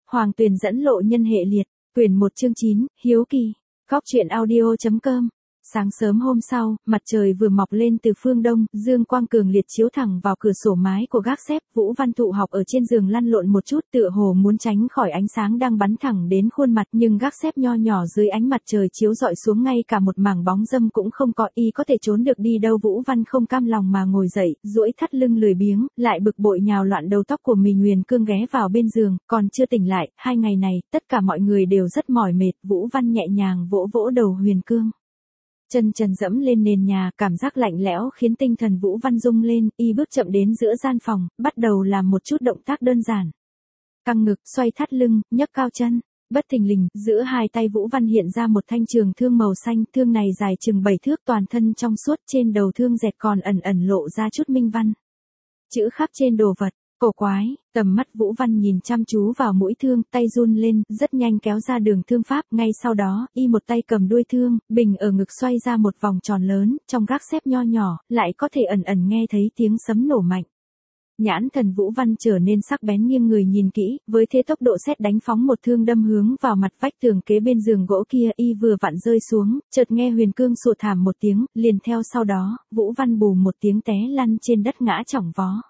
Hoàng Tuyền dẫn lộ nhân hệ liệt, quyển 1 chương 9, hiếu kỳ. Góc truyện audio.com. Sáng sớm hôm sau, mặt trời vừa mọc lên từ phương đông, dương quang cường liệt chiếu thẳng vào cửa sổ mái của gác xếp. Vũ Văn Thụ học ở trên giường lăn lộn một chút, tựa hồ muốn tránh khỏi ánh sáng đang bắn thẳng đến khuôn mặt, nhưng gác xếp nho nhỏ dưới ánh mặt trời chiếu rọi xuống ngay cả một mảng bóng râm cũng không có, y có thể trốn được đi đâu. Vũ Văn không cam lòng mà ngồi dậy, duỗi thắt lưng lười biếng, lại bực bội nhào loạn đầu tóc của mình. Huyền Cương ghé vào bên giường, còn chưa tỉnh lại. 2 ngày này, tất cả mọi người đều rất mỏi mệt. Vũ Văn nhẹ nhàng vỗ vỗ đầu Huyền Cương. Chân trần dẫm lên nền nhà, cảm giác lạnh lẽo khiến tinh thần Vũ Văn rung lên. Y bước chậm đến giữa gian phòng, bắt đầu làm một chút động tác đơn giản. Căng ngực, xoay thắt lưng, nhấc cao chân. Bất thình lình, giữa hai tay Vũ Văn hiện ra một thanh trường thương màu xanh. Thương này dài chừng 7 thước, toàn thân trong suốt, trên đầu thương dẹt còn ẩn ẩn lộ ra chút minh văn. Chữ khắc trên đồ vật. Cổ quái, tầm mắt Vũ Văn nhìn chăm chú vào mũi thương, tay run lên, rất nhanh kéo ra đường thương pháp. Ngay sau đó, y một tay cầm đuôi thương, bình ở ngực xoay ra một vòng tròn lớn, trong gác xếp nho nhỏ, lại có thể ẩn ẩn nghe thấy tiếng sấm nổ mạnh. Nhãn thần Vũ Văn trở nên sắc bén, nghiêng người nhìn kỹ, với thế tốc độ sét đánh phóng một thương đâm hướng vào mặt vách tường kế bên giường gỗ kia. Y vừa vặn rơi xuống, chợt nghe Huyền Cương sủa thảm một tiếng, liền theo sau đó, Vũ Văn bù một tiếng té lăn trên đất ngã chỏng vó.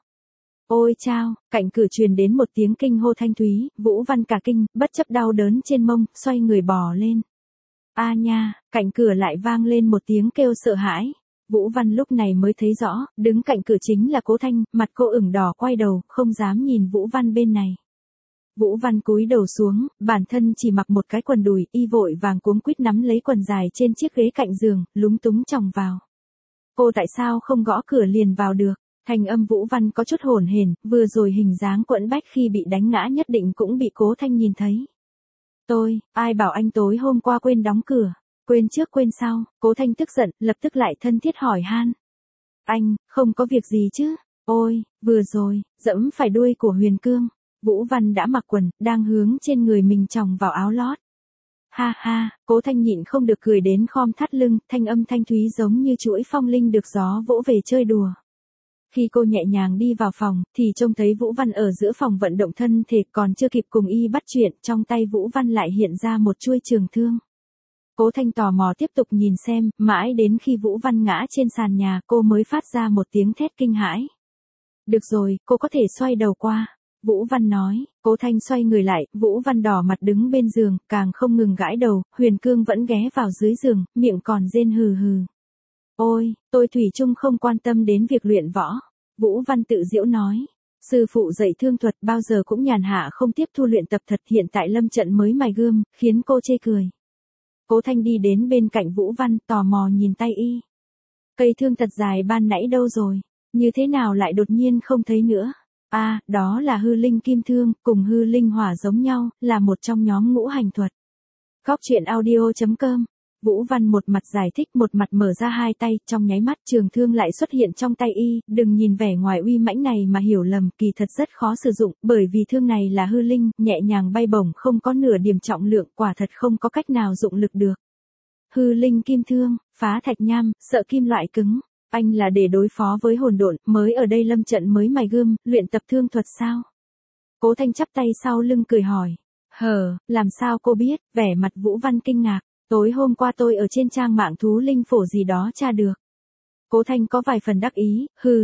Ôi chao, cạnh cửa truyền đến một tiếng kinh hô thanh thúy. Vũ Văn cả kinh, bất chấp đau đớn trên mông, xoay người bò lên. A nha, cạnh cửa lại vang lên một tiếng kêu sợ hãi. Vũ Văn lúc này mới thấy rõ, đứng cạnh cửa chính là Cố Thanh, mặt cô ửng đỏ, quay đầu, không dám nhìn Vũ Văn bên này. Vũ Văn cúi đầu xuống, bản thân chỉ mặc một cái quần đùi, y vội vàng cuống quýt nắm lấy quần dài trên chiếc ghế cạnh giường, lúng túng chòng vào. Cô tại sao không gõ cửa liền vào được? Thanh âm Vũ Văn có chút hổn hển, vừa rồi hình dáng quẫn bách khi bị đánh ngã nhất định cũng bị Cố Thanh nhìn thấy. Ai bảo anh tối hôm qua quên đóng cửa, quên trước quên sau. Cố Thanh tức giận, lập tức lại thân thiết hỏi han. Anh, không có việc gì chứ? Ôi, vừa rồi, dẫm phải đuôi của Huyền Cương. Vũ Văn đã mặc quần, đang hướng trên người mình chòng vào áo lót. Ha ha, Cố Thanh nhịn không được cười đến khom thắt lưng, thanh âm thanh thúy giống như chuỗi phong linh được gió vỗ về chơi đùa. Khi cô nhẹ nhàng đi vào phòng, thì trông thấy Vũ Văn ở giữa phòng vận động thân thể, còn chưa kịp cùng y bắt chuyện, trong tay Vũ Văn lại hiện ra một chuôi trường thương. Cố Thanh tò mò tiếp tục nhìn xem, mãi đến khi Vũ Văn ngã trên sàn nhà, cô mới phát ra một tiếng thét kinh hãi. Được rồi, cô có thể xoay đầu qua. Vũ Văn nói. Cố Thanh xoay người lại, Vũ Văn đỏ mặt đứng bên giường, càng không ngừng gãi đầu. Huyền Cương vẫn ghé vào dưới giường, miệng còn rên hừ hừ. Ôi, tôi thủy chung không quan tâm đến việc luyện võ. Vũ Văn tự giễu nói. Sư phụ dạy thương thuật bao giờ cũng nhàn hạ không tiếp thu luyện tập thật, hiện tại lâm trận mới mài gươm, khiến cô chê cười. Cố Thanh đi đến bên cạnh Vũ Văn, tò mò nhìn tay y. Cây thương thật dài ban nãy đâu rồi? Như thế nào lại đột nhiên không thấy nữa? À, đó là hư linh kim thương, cùng hư linh hỏa giống nhau, là một trong nhóm ngũ hành thuật. Góc truyện audio.com. Vũ Văn một mặt giải thích, một mặt mở ra hai tay, trong nháy mắt trường thương lại xuất hiện trong tay y. Đừng nhìn vẻ ngoài uy mãnh này mà hiểu lầm, kỳ thật rất khó sử dụng, bởi vì thương này là hư linh, nhẹ nhàng bay bổng, không có nửa điểm trọng lượng, quả thật không có cách nào dụng lực được. Hư linh kim thương, phá thạch nham, sợ kim loại cứng. Anh là để đối phó với hồn độn, mới ở đây lâm trận mới mài gươm, luyện tập thương thuật sao? Cố Thanh chắp tay sau lưng cười hỏi. Làm sao cô biết? Vẻ mặt Vũ Văn kinh ngạc. Tối hôm qua tôi ở trên trang mạng thú linh phổ gì đó tra được. Cố Thanh có vài phần đắc ý,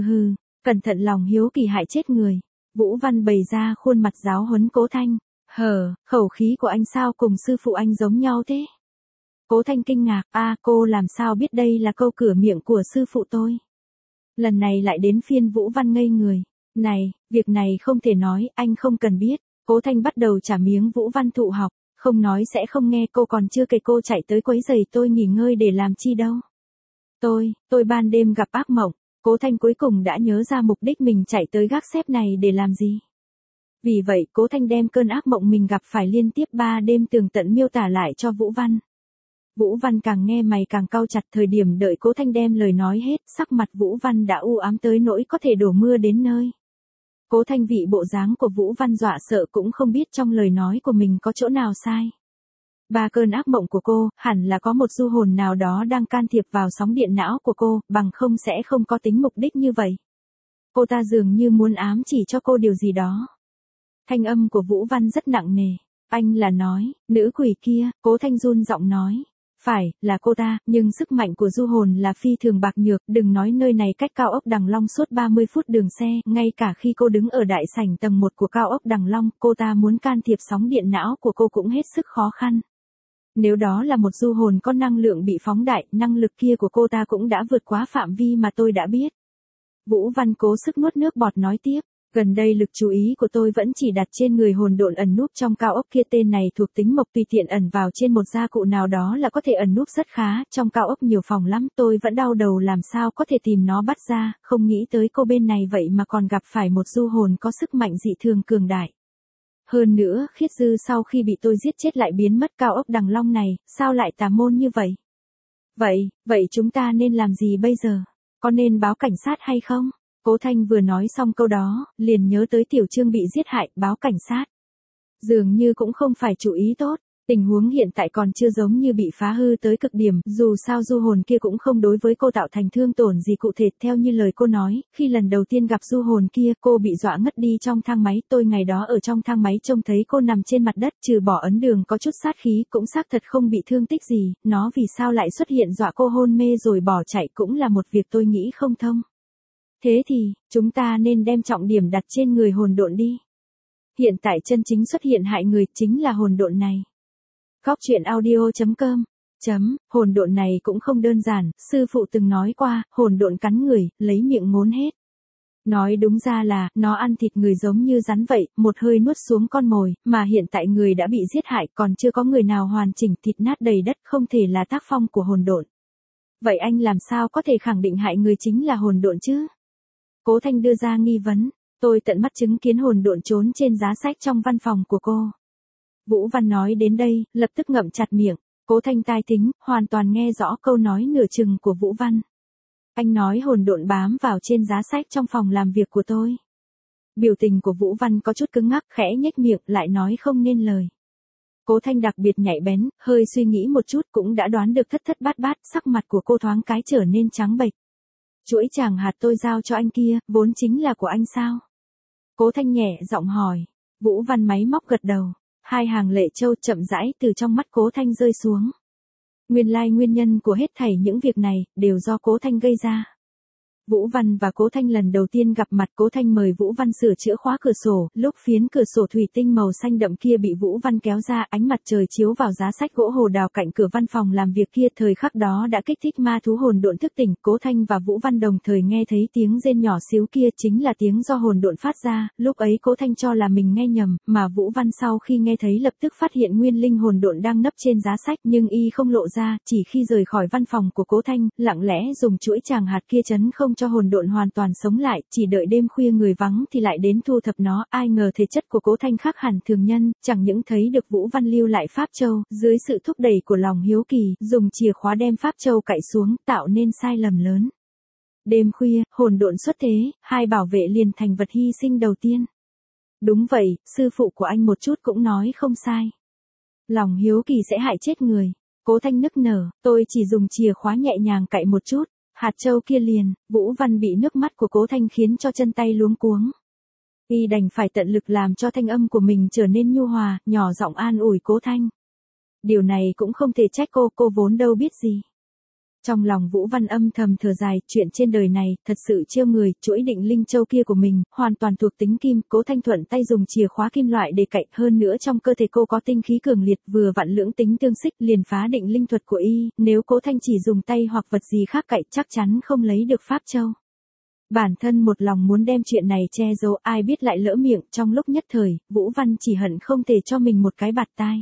cẩn thận lòng hiếu kỳ hại chết người. Vũ Văn bày ra khuôn mặt giáo huấn Cố Thanh. Khẩu khí của anh sao cùng sư phụ anh giống nhau thế? Cố Thanh kinh ngạc, cô làm sao biết đây là câu cửa miệng của sư phụ tôi? Lần này lại đến phiên Vũ Văn ngây người. Này, việc này không thể nói, anh không cần biết. Cố Thanh bắt đầu trả miếng Vũ Văn Thụ học. Không nói sẽ không nghe, cô còn chưa kể cô chạy tới quấy rầy tôi nghỉ ngơi để làm chi đâu. Tôi ban đêm gặp ác mộng. Cố Thanh cuối cùng đã nhớ ra mục đích mình chạy tới gác xếp này để làm gì. Vì vậy, Cố Thanh đem cơn ác mộng mình gặp phải liên tiếp 3 đêm tường tận miêu tả lại cho Vũ Văn. Vũ Văn càng nghe mày càng cau chặt, thời điểm đợi Cố Thanh đem lời nói hết, sắc mặt Vũ Văn đã u ám tới nỗi có thể đổ mưa đến nơi. Cố Thanh vị bộ dáng của Vũ Văn dọa sợ, cũng không biết trong lời nói của mình có chỗ nào sai. 3 cơn ác mộng của cô, hẳn là có một du hồn nào đó đang can thiệp vào sóng điện não của cô, bằng không sẽ không có tính mục đích như vậy. Cô ta dường như muốn ám chỉ cho cô điều gì đó. Thanh âm của Vũ Văn rất nặng nề. Anh là nói, nữ quỷ kia, Cố Thanh run giọng nói. Phải, là cô ta, nhưng sức mạnh của du hồn là phi thường bạc nhược, đừng nói nơi này cách cao ốc Đằng Long suốt 30 phút đường xe, ngay cả khi cô đứng ở đại sảnh tầng 1 của cao ốc Đằng Long, cô ta muốn can thiệp sóng điện não của cô cũng hết sức khó khăn. Nếu đó là một du hồn có năng lượng bị phóng đại, năng lực kia của cô ta cũng đã vượt quá phạm vi mà tôi đã biết. Vũ Văn cố sức nuốt nước bọt nói tiếp. Gần đây lực chú ý của tôi vẫn chỉ đặt trên người hồn độn ẩn núp trong cao ốc kia, tên này thuộc tính mộc, tùy tiện ẩn vào trên một gia cụ nào đó là có thể ẩn núp rất khá, trong cao ốc nhiều phòng lắm, tôi vẫn đau đầu làm sao có thể tìm nó bắt ra, không nghĩ tới cô bên này vậy mà còn gặp phải một du hồn có sức mạnh dị thường cường đại. Hơn nữa, Khiết Dư sau khi bị tôi giết chết lại biến mất cao ốc Đằng Long này, sao lại tà môn như vậy? Vậy chúng ta nên làm gì bây giờ? Có nên báo cảnh sát hay không? Cố Thanh vừa nói xong câu đó, liền nhớ tới Tiểu Trương bị giết hại, báo cảnh sát. Dường như cũng không phải chủ ý tốt, tình huống hiện tại còn chưa giống như bị phá hư tới cực điểm, dù sao du hồn kia cũng không đối với cô tạo thành thương tổn gì cụ thể, theo như lời cô nói, khi lần đầu tiên gặp du hồn kia, cô bị dọa ngất đi trong thang máy, tôi ngày đó ở trong thang máy trông thấy cô nằm trên mặt đất, trừ bỏ ấn đường có chút sát khí, cũng xác thật không bị thương tích gì, nó vì sao lại xuất hiện dọa cô hôn mê rồi bỏ chạy cũng là một việc tôi nghĩ không thông. Thế thì, chúng ta nên đem trọng điểm đặt trên người hồn độn đi. Hiện tại chân chính xuất hiện hại người chính là hồn độn này. Góc truyện audio.com Hồn độn này cũng không đơn giản, sư phụ từng nói qua, hồn độn cắn người, lấy miệng ngốn hết. Nói đúng ra là, nó ăn thịt người giống như rắn vậy, một hơi nuốt xuống con mồi, mà hiện tại người đã bị giết hại, còn chưa có người nào hoàn chỉnh, thịt nát đầy đất, không thể là tác phong của hồn độn. Vậy anh làm sao có thể khẳng định hại người chính là hồn độn chứ? Cố Thanh đưa ra nghi vấn, tôi tận mắt chứng kiến hồn độn trốn trên giá sách trong văn phòng của cô. Vũ Văn nói đến đây, lập tức ngậm chặt miệng, Cố Thanh tai tính, hoàn toàn nghe rõ câu nói nửa chừng của Vũ Văn. Anh nói hồn độn bám vào trên giá sách trong phòng làm việc của tôi. Biểu tình của Vũ Văn có chút cứng ngắc, khẽ nhếch miệng, lại nói không nên lời. Cố Thanh đặc biệt nhạy bén, hơi suy nghĩ một chút cũng đã đoán được thất thất bát bát, sắc mặt của cô thoáng cái trở nên trắng bệch. Chuỗi chàng hạt tôi giao cho anh kia, vốn chính là của anh sao? Cố Thanh nhẹ giọng hỏi. Vũ Văn máy móc gật đầu. Hai hàng lệ châu chậm rãi từ trong mắt Cố Thanh rơi xuống. Nguyên lai nguyên nhân của hết thảy những việc này, đều do Cố Thanh gây ra. Vũ Văn và Cố Thanh lần đầu tiên gặp mặt, Cố Thanh mời Vũ Văn sửa chữa khóa cửa sổ, lúc phiến cửa sổ thủy tinh màu xanh đậm kia bị Vũ Văn kéo ra, ánh mặt trời chiếu vào giá sách gỗ hồ đào cạnh cửa văn phòng làm việc kia, thời khắc đó đã kích thích ma thú hồn độn thức tỉnh. Cố Thanh và Vũ Văn đồng thời nghe thấy tiếng rên nhỏ xíu kia chính là tiếng do hồn độn phát ra, lúc ấy Cố Thanh cho là mình nghe nhầm, mà Vũ Văn sau khi nghe thấy lập tức phát hiện nguyên linh hồn độn đang nấp trên giá sách, nhưng y không lộ ra, chỉ khi rời khỏi văn phòng của Cố Thanh, lặng lẽ dùng chuỗi chàng hạt kia chấn không cho hồn độn hoàn toàn sống lại, chỉ đợi đêm khuya người vắng thì lại đến thu thập nó. Ai ngờ thể chất của Cố Thanh khác hẳn thường nhân, chẳng những thấy được Vũ Văn lưu lại pháp châu, dưới sự thúc đẩy của lòng hiếu kỳ, dùng chìa khóa đem pháp châu cạy xuống, tạo nên sai lầm lớn. Đêm khuya, hồn độn xuất thế, hai bảo vệ liền thành vật hy sinh đầu tiên. Đúng vậy, sư phụ của anh một chút cũng nói không sai. Lòng hiếu kỳ sẽ hại chết người. Cố Thanh nức nở, tôi chỉ dùng chìa khóa nhẹ nhàng cạy một chút. Hạt châu kia liền, Vũ Văn bị nước mắt của Cố Thanh khiến cho chân tay luống cuống. Y đành phải tận lực làm cho thanh âm của mình trở nên nhu hòa, nhỏ giọng an ủi Cố Thanh. Điều này cũng không thể trách cô vốn đâu biết gì. Trong lòng Vũ Văn âm thầm thở dài, chuyện trên đời này, thật sự trêu người, chuỗi định linh châu kia của mình, hoàn toàn thuộc tính kim, Cố Thanh thuận tay dùng chìa khóa kim loại để cạy, hơn nữa trong cơ thể cô có tinh khí cường liệt, vừa vặn lưỡng tính tương xích, liền phá định linh thuật của y, nếu Cố Thanh chỉ dùng tay hoặc vật gì khác cạy, chắc chắn không lấy được pháp châu. Bản thân một lòng muốn đem chuyện này che giấu, ai biết lại lỡ miệng, trong lúc nhất thời, Vũ Văn chỉ hận không thể cho mình một cái bạt tai.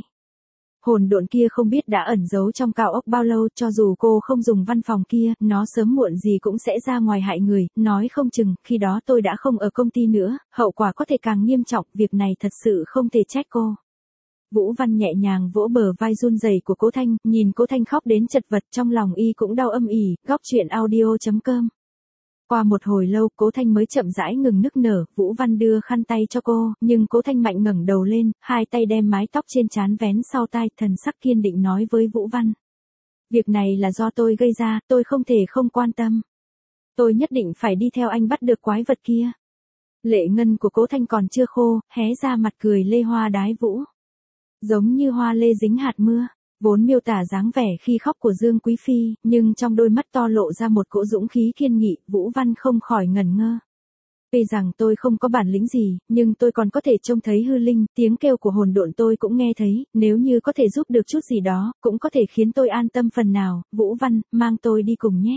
Hồn độn kia không biết đã ẩn giấu trong cao ốc bao lâu, cho dù cô không dùng văn phòng kia, nó sớm muộn gì cũng sẽ ra ngoài hại người, nói không chừng, khi đó tôi đã không ở công ty nữa, hậu quả có thể càng nghiêm trọng, việc này thật sự không thể trách cô. Vũ Văn nhẹ nhàng vỗ bờ vai run rẩy của Cố Thanh, nhìn Cố Thanh khóc đến chật vật, trong lòng y cũng đau âm ỉ. Góc truyện audio.com Qua một hồi lâu, Cố Thanh mới chậm rãi ngừng nức nở, Vũ Văn đưa khăn tay cho cô, nhưng Cố Thanh mạnh ngẩng đầu lên, hai tay đem mái tóc trên trán vén sau tai, thần sắc kiên định nói với Vũ Văn. Việc này là do tôi gây ra, tôi không thể không quan tâm. Tôi nhất định phải đi theo anh bắt được quái vật kia. Lệ ngân của Cố Thanh còn chưa khô, hé ra mặt cười lê hoa đái vũ. giống như hoa lê dính hạt mưa. Vốn miêu tả dáng vẻ khi khóc của Dương Quý Phi, nhưng trong đôi mắt to lộ ra một cỗ dũng khí kiên nghị, Vũ Văn không khỏi ngẩn ngơ. Tuy rằng tôi không có bản lĩnh gì, nhưng tôi còn có thể trông thấy hư linh, tiếng kêu của hồn độn tôi cũng nghe thấy, nếu như có thể giúp được chút gì đó, cũng có thể khiến tôi an tâm phần nào, Vũ Văn, mang tôi đi cùng nhé.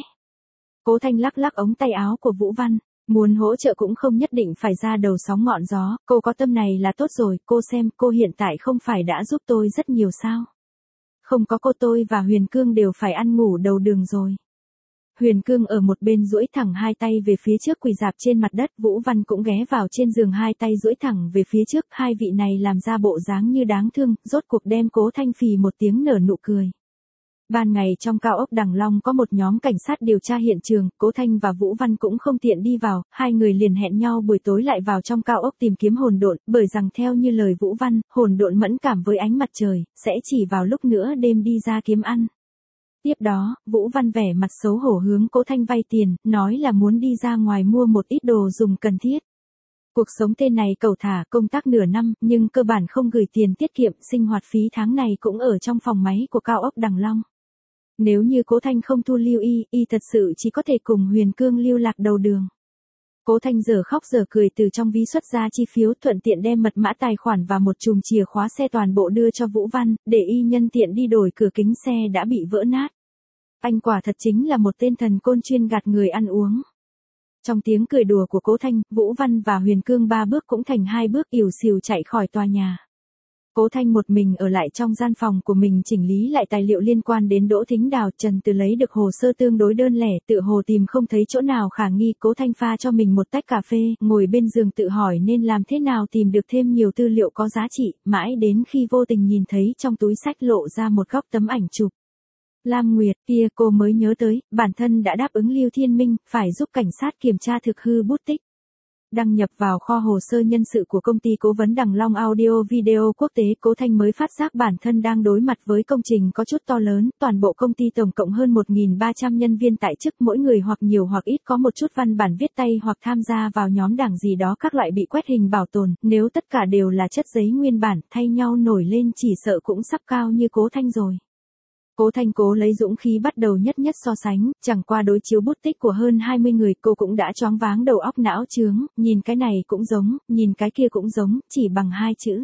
Cố Thanh lắc lắc ống tay áo của Vũ Văn, muốn hỗ trợ cũng không nhất định phải ra đầu sóng ngọn gió, cô có tâm này là tốt rồi, cô xem, cô hiện tại không phải đã giúp tôi rất nhiều sao. Không có cô tôi và Huyền Cương đều phải ăn ngủ đầu đường rồi. Huyền Cương ở một bên duỗi thẳng hai tay về phía trước quỳ rạp trên mặt đất, Vũ Văn cũng ghé vào trên giường hai tay duỗi thẳng về phía trước, hai vị này làm ra bộ dáng như đáng thương, rốt cuộc đem Cố Thanh phì một tiếng nở nụ cười. Ban ngày trong cao ốc Đằng Long có một nhóm cảnh sát điều tra hiện trường, Cố Thanh và Vũ Văn cũng không tiện đi vào, hai người liền hẹn nhau buổi tối lại vào trong cao ốc tìm kiếm hồn độn, bởi rằng theo như lời Vũ Văn, hồn độn mẫn cảm với ánh mặt trời, sẽ chỉ vào lúc nửa đêm đi ra kiếm ăn. Tiếp đó, Vũ Văn vẻ mặt xấu hổ hướng Cố Thanh vay tiền, nói là muốn đi ra ngoài mua một ít đồ dùng cần thiết. Cuộc sống tên này cẩu thả, công tác nửa năm, nhưng cơ bản không gửi tiền tiết kiệm, sinh hoạt phí tháng này cũng ở trong phòng máy của cao ốc Đằng Long. Nếu như Cố Thanh không thu lưu y thật sự chỉ có thể cùng Huyền Cương lưu lạc đầu đường. Cố Thanh giờ khóc giờ cười từ trong ví xuất ra chi phiếu, thuận tiện đem mật mã tài khoản và một chùm chìa khóa xe toàn bộ đưa cho Vũ Văn, để y nhân tiện đi đổi cửa kính xe đã bị vỡ nát. Anh quả thật chính là một tên thần côn chuyên gạt người ăn uống. Trong tiếng cười đùa của Cố Thanh, Vũ Văn và Huyền Cương 3 bước cũng thành 2 bước ỉu xìu chạy khỏi tòa nhà. Cố Thanh một mình ở lại trong gian phòng của mình chỉnh lý lại tài liệu liên quan đến Đỗ Thính Đào, Trần Từ lấy được hồ sơ tương đối đơn lẻ, tự hồ tìm không thấy chỗ nào khả nghi, Cố Thanh pha cho mình một tách cà phê, ngồi bên giường tự hỏi nên làm thế nào tìm được thêm nhiều tư liệu có giá trị, mãi đến khi vô tình nhìn thấy trong túi sách lộ ra một góc tấm ảnh chụp. Lam Nguyệt, kia cô mới nhớ tới, bản thân đã đáp ứng Lưu Thiên Minh, phải giúp cảnh sát kiểm tra thực hư bút tích. Đăng nhập vào kho hồ sơ nhân sự của công ty cố vấn Đằng Long Audio Video Quốc tế, Cố Thanh mới phát giác bản thân đang đối mặt với công trình có chút to lớn, toàn bộ công ty tổng cộng hơn 1.300 nhân viên tại chức, mỗi người hoặc nhiều hoặc ít có một chút văn bản viết tay hoặc tham gia vào nhóm đảng gì đó, các loại bị quét hình bảo tồn, nếu tất cả đều là chất giấy nguyên bản, thay nhau nổi lên chỉ sợ cũng sắp cao như Cố Thanh rồi. Cố Thanh cố lấy dũng khí bắt đầu nhất so sánh, chẳng qua đối chiếu bút tích của hơn 20 người cô cũng đã choáng váng đầu óc não chướng, nhìn cái này cũng giống, nhìn cái kia cũng giống, chỉ bằng 2 chữ.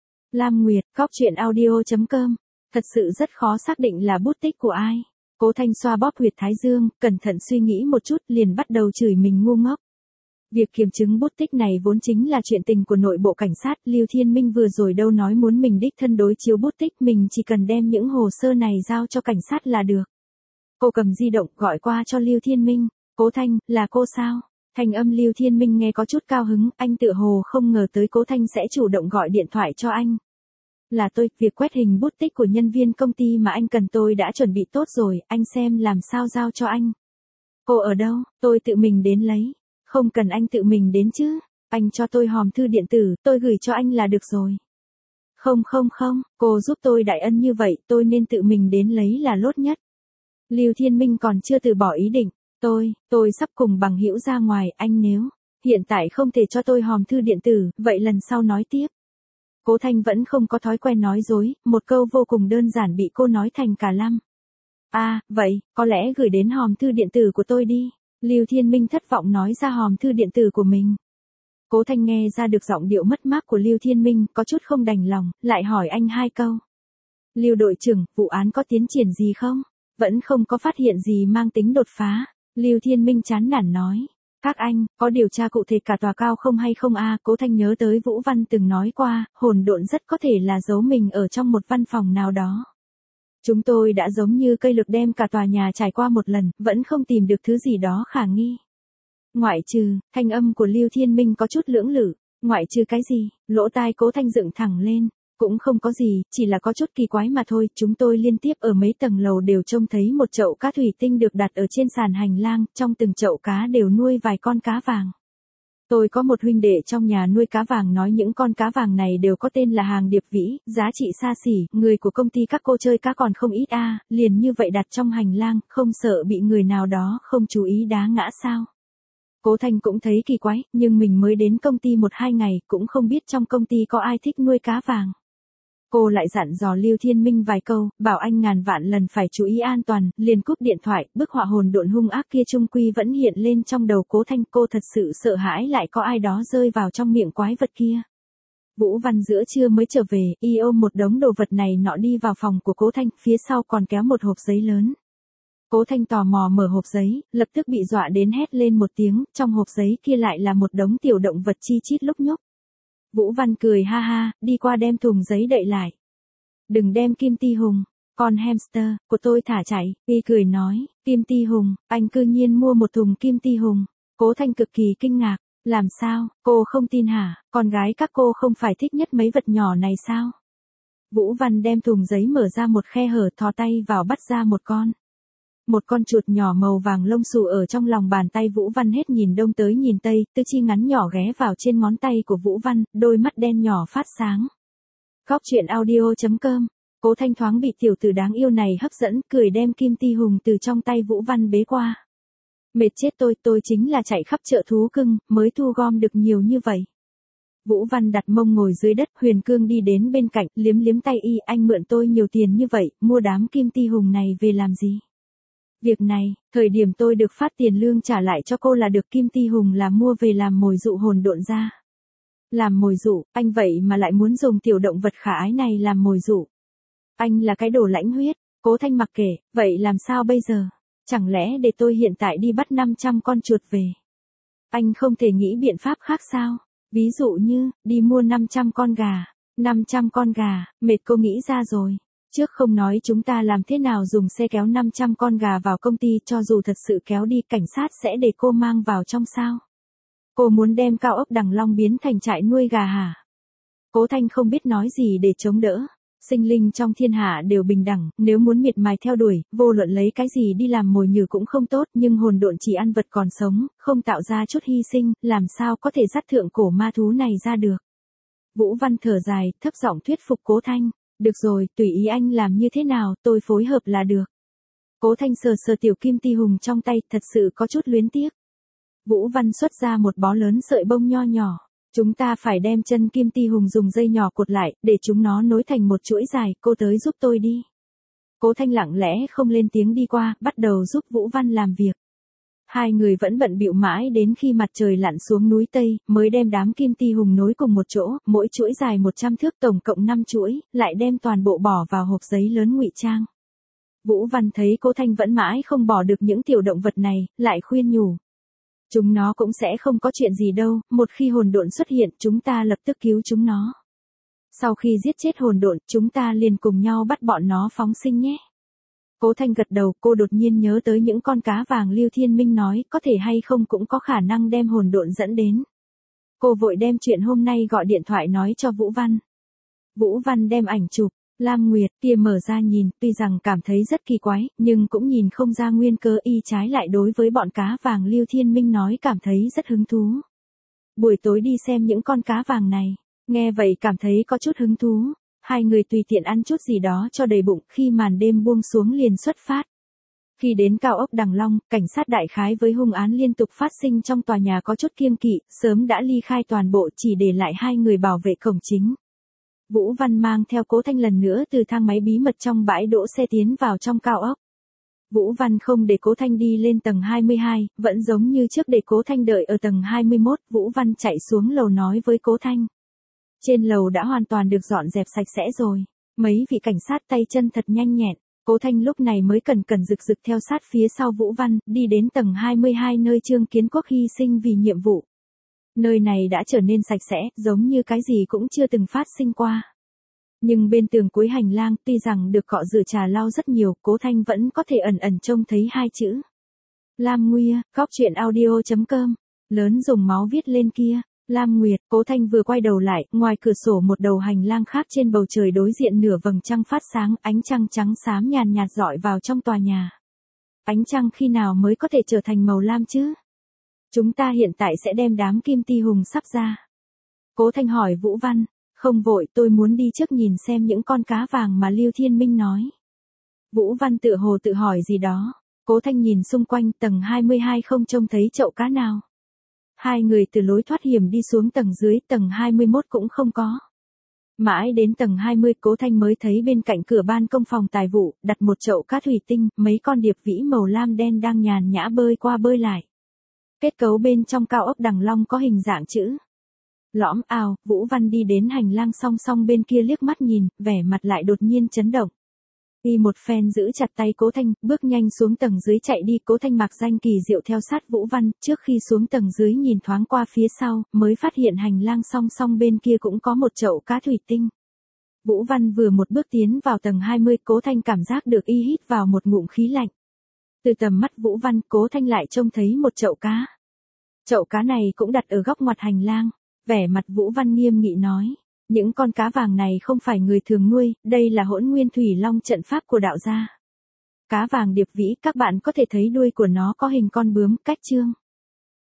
Lam Nguyệt, Cóc Truyện Audio.com. Thật sự rất khó xác định là bút tích của ai. Cố Thanh xoa bóp huyệt thái dương, cẩn thận suy nghĩ một chút liền bắt đầu chửi mình ngu ngốc. Việc kiểm chứng bút tích này vốn chính là chuyện tình của nội bộ cảnh sát, Lưu Thiên Minh vừa rồi đâu nói muốn mình đích thân đối chiếu bút tích, mình chỉ cần đem những hồ sơ này giao cho cảnh sát là được. Cô cầm di động gọi qua cho Lưu Thiên Minh, Cố Thanh, là cô sao? Thanh âm Lưu Thiên Minh nghe có chút cao hứng, anh tựa hồ không ngờ tới Cố Thanh sẽ chủ động gọi điện thoại cho anh. Là tôi, việc quét hình bút tích của nhân viên công ty mà anh cần tôi đã chuẩn bị tốt rồi, anh xem làm sao giao cho anh. Cô ở đâu, tôi tự mình đến lấy. Không cần anh tự mình đến chứ, anh cho tôi hòm thư điện tử, tôi gửi cho anh là được rồi. Không, cô giúp tôi đại ân như vậy, tôi nên tự mình đến lấy là lốt nhất. Lưu Thiên Minh còn chưa từ bỏ ý định, tôi sắp cùng bằng hữu ra ngoài, anh nếu hiện tại không thể cho tôi hòm thư điện tử, vậy lần sau nói tiếp. Cố Thanh vẫn không có thói quen nói dối, một câu vô cùng đơn giản bị cô nói thành cả lăm. Vậy, có lẽ gửi đến hòm thư điện tử của tôi đi. Lưu Thiên Minh thất vọng nói ra hòm thư điện tử của mình. Cố Thanh nghe ra được giọng điệu mất mát của Lưu Thiên Minh, có chút không đành lòng, lại hỏi anh 2 câu. Lưu đội trưởng, vụ án có tiến triển gì không? Vẫn không có phát hiện gì mang tính đột phá. Lưu Thiên Minh chán nản nói. Các anh, có điều tra cụ thể cả tòa cao không hay không Cố Thanh nhớ tới Vũ Văn từng nói qua, hồn độn rất có thể là giấu mình ở trong một văn phòng nào đó. Chúng tôi đã giống như cây lược đem cả tòa nhà trải qua một lần, vẫn không tìm được thứ gì đó khả nghi. Ngoại trừ, thanh âm của Lưu Thiên Minh có chút lưỡng lự, ngoại trừ cái gì, lỗ tai Cố Thanh dựng thẳng lên, cũng không có gì, chỉ là có chút kỳ quái mà thôi, chúng tôi liên tiếp ở mấy tầng lầu đều trông thấy một chậu cá thủy tinh được đặt ở trên sàn hành lang, trong từng chậu cá đều nuôi vài con cá vàng. Tôi có một huynh đệ trong nhà nuôi cá vàng nói những con cá vàng này đều có tên là hàng điệp vĩ, giá trị xa xỉ, người của công ty các cô chơi cá còn không ít liền như vậy đặt trong hành lang, không sợ bị người nào đó không chú ý đá ngã sao. Cố Thanh cũng thấy kỳ quái, nhưng mình mới đến công ty 1-2 ngày, cũng không biết trong công ty có ai thích nuôi cá vàng. Cô lại dặn dò Lưu Thiên Minh vài câu, bảo anh ngàn vạn lần phải chú ý an toàn, liền cúp điện thoại, bức họa hồn độn hung ác kia chung quy vẫn hiện lên trong đầu Cố Thanh, cô thật sự sợ hãi lại có ai đó rơi vào trong miệng quái vật kia. Vũ Văn giữa trưa mới trở về, y ôm một đống đồ vật này nọ đi vào phòng của Cố Thanh, phía sau còn kéo một hộp giấy lớn. Cố Thanh tò mò mở hộp giấy, lập tức bị dọa đến hét lên một tiếng, trong hộp giấy kia lại là một đống tiểu động vật chi chít lúc nhúc. Vũ Văn cười ha ha, đi qua đem thùng giấy đậy lại. Đừng đem Kim Ti Hùng, con hamster của tôi thả chạy, y cười nói, Kim Ti Hùng, anh cư nhiên mua một thùng Kim Ti Hùng. Cố Thanh cực kỳ kinh ngạc, làm sao, cô không tin hả, con gái các cô không phải thích nhất mấy vật nhỏ này sao? Vũ Văn đem thùng giấy mở ra một khe hở, thò tay vào bắt ra một con. Một con chuột nhỏ màu vàng lông xù ở trong lòng bàn tay Vũ Văn, hết nhìn đông tới nhìn tây, tư chi ngắn nhỏ ghé vào trên ngón tay của Vũ Văn, đôi mắt đen nhỏ phát sáng. Góc truyện audio.com. Cố Thanh thoáng bị tiểu tử đáng yêu này hấp dẫn, cười đem Kim Ti Hùng từ trong tay Vũ Văn bế qua. Mệt chết tôi chính là chạy khắp chợ thú cưng, mới thu gom được nhiều như vậy. Vũ Văn đặt mông ngồi dưới đất, Huyền Cương đi đến bên cạnh, liếm liếm tay y, anh mượn tôi nhiều tiền như vậy, mua đám Kim Ti Hùng này về làm gì? Việc này, thời điểm tôi được phát tiền lương trả lại cho cô là được, Kim Ti Hùng là mua về làm mồi dụ hồn độn ra. Làm mồi dụ, anh vậy mà lại muốn dùng tiểu động vật khả ái này làm mồi dụ. Anh là cái đồ lãnh huyết. Cố Thanh mặc kệ, vậy làm sao bây giờ? Chẳng lẽ để tôi hiện tại đi bắt 500 con chuột về? Anh không thể nghĩ biện pháp khác sao? Ví dụ như, đi mua 500 con gà. 500 con gà, mệt, cô nghĩ ra rồi. Trước không nói chúng ta làm thế nào dùng xe kéo 500 con gà vào công ty, cho dù thật sự kéo đi, cảnh sát sẽ để cô mang vào trong sao? Cô muốn đem cao ốc Đằng Long biến thành trại nuôi gà hả? Cố Thanh không biết nói gì để chống đỡ. Sinh linh trong thiên hạ đều bình đẳng, nếu muốn miệt mài theo đuổi, vô luận lấy cái gì đi làm mồi nhử cũng không tốt, nhưng hồn độn chỉ ăn vật còn sống, không tạo ra chút hy sinh, làm sao có thể dắt thượng cổ ma thú này ra được. Vũ Văn thở dài, thấp giọng thuyết phục Cố Thanh, được rồi, tùy ý anh làm như thế nào, tôi phối hợp là được. Cố Thanh sờ sờ tiểu Kim Ti Hùng trong tay, thật sự có chút luyến tiếc. Vũ Văn xuất ra một bó lớn sợi bông nho nhỏ. Chúng ta phải đem chân Kim Ti Hùng dùng dây nhỏ cột lại, để chúng nó nối thành một chuỗi dài, cô tới giúp tôi đi. Cố Thanh lặng lẽ không lên tiếng đi qua, bắt đầu giúp Vũ Văn làm việc. Hai người vẫn bận bịu mãi đến khi mặt trời lặn xuống núi Tây, mới đem đám Kim Ti Hùng nối cùng một chỗ, mỗi chuỗi dài 100 thước, tổng cộng 5 chuỗi, lại đem toàn bộ bỏ vào hộp giấy lớn ngụy trang. Vũ Văn thấy Cố Thanh vẫn mãi không bỏ được những tiểu động vật này, lại khuyên nhủ. Chúng nó cũng sẽ không có chuyện gì đâu, một khi hồn độn xuất hiện, chúng ta lập tức cứu chúng nó. Sau khi giết chết hồn độn, chúng ta liền cùng nhau bắt bọn nó phóng sinh nhé. Cố Thanh gật đầu, cô đột nhiên nhớ tới những con cá vàng Lưu Thiên Minh nói, có thể hay không cũng có khả năng đem hồn độn dẫn đến. Cô vội đem chuyện hôm nay gọi điện thoại nói cho Vũ Văn. Vũ Văn đem ảnh chụp Lam Nguyệt kia mở ra nhìn, tuy rằng cảm thấy rất kỳ quái, nhưng cũng nhìn không ra nguyên cớ, y trái lại đối với bọn cá vàng Lưu Thiên Minh nói cảm thấy rất hứng thú. Buổi tối đi xem những con cá vàng này, nghe vậy cảm thấy có chút hứng thú, hai người tùy tiện ăn chút gì đó cho đầy bụng, khi màn đêm buông xuống liền xuất phát. Khi đến cao ốc Đằng Long, cảnh sát đại khái với hung án liên tục phát sinh trong tòa nhà có chút kiêng kỵ, sớm đã ly khai toàn bộ, chỉ để lại hai người bảo vệ cổng chính. Vũ Văn mang theo Cố Thanh lần nữa từ thang máy bí mật trong bãi đỗ xe tiến vào trong cao ốc. Vũ Văn không để Cố Thanh đi lên tầng 22, vẫn giống như trước để Cố Thanh đợi ở tầng 21, Vũ Văn chạy xuống lầu nói với Cố Thanh. Trên lầu đã hoàn toàn được dọn dẹp sạch sẽ rồi, mấy vị cảnh sát tay chân thật nhanh nhẹn. Cố Thanh lúc này mới cẩn cẩn rực rực theo sát phía sau Vũ Văn, đi đến tầng 22 nơi Trương Kiến Quốc hy sinh vì nhiệm vụ. Nơi này đã trở nên sạch sẽ, giống như cái gì cũng chưa từng phát sinh qua. Nhưng bên tường cuối hành lang, tuy rằng được cọ rửa trà lau rất nhiều, Cố Thanh vẫn có thể ẩn ẩn trông thấy hai chữ. Lam Nguya, góc truyện audio.com, lớn dùng máu viết lên kia. Lam Nguyệt, Cố Thanh vừa quay đầu lại, ngoài cửa sổ một đầu hành lang khác trên bầu trời đối diện nửa vầng trăng phát sáng, ánh trăng trắng xám nhàn nhạt rọi vào trong tòa nhà. Ánh trăng khi nào mới có thể trở thành màu lam chứ? Chúng ta hiện tại sẽ đem đám Kim Ti Hùng sắp ra. Cố Thanh hỏi Vũ Văn, không vội, tôi muốn đi trước nhìn xem những con cá vàng mà Lưu Thiên Minh nói. Vũ Văn tựa hồ tự hỏi gì đó. Cố Thanh nhìn xung quanh, tầng 22 không trông thấy chậu cá nào. Hai người từ lối thoát hiểm đi xuống tầng dưới, tầng 21 cũng không có. Mãi đến tầng 20 Cố Thanh mới thấy bên cạnh cửa ban công phòng tài vụ, đặt một chậu cá thủy tinh, mấy con điệp vĩ màu lam đen đang nhàn nhã bơi qua bơi lại. Kết cấu bên trong cao ốc đằng long có hình dạng chữ lõm ao. Vũ Văn đi đến hành lang song song bên kia liếc mắt nhìn, vẻ mặt lại đột nhiên chấn động. Y một phen giữ chặt tay Cố Thanh, bước nhanh xuống tầng dưới chạy đi. Cố Thanh mặc danh kỳ diệu theo sát Vũ Văn, trước khi xuống tầng dưới nhìn thoáng qua phía sau, mới phát hiện hành lang song song bên kia cũng có một chậu cá thủy tinh. Vũ Văn vừa một bước tiến vào tầng 20, Cố Thanh cảm giác được y hít vào một ngụm khí lạnh. Từ tầm mắt Vũ Văn, Cố Thanh lại trông thấy một chậu cá. Chậu cá này cũng đặt ở góc ngoặt hành lang. Vẻ mặt Vũ Văn nghiêm nghị nói, những con cá vàng này không phải người thường nuôi, đây là Hỗn Nguyên Thủy Long trận pháp của đạo gia. Cá vàng điệp vĩ, các bạn có thể thấy đuôi của nó có hình con bướm, cách chương.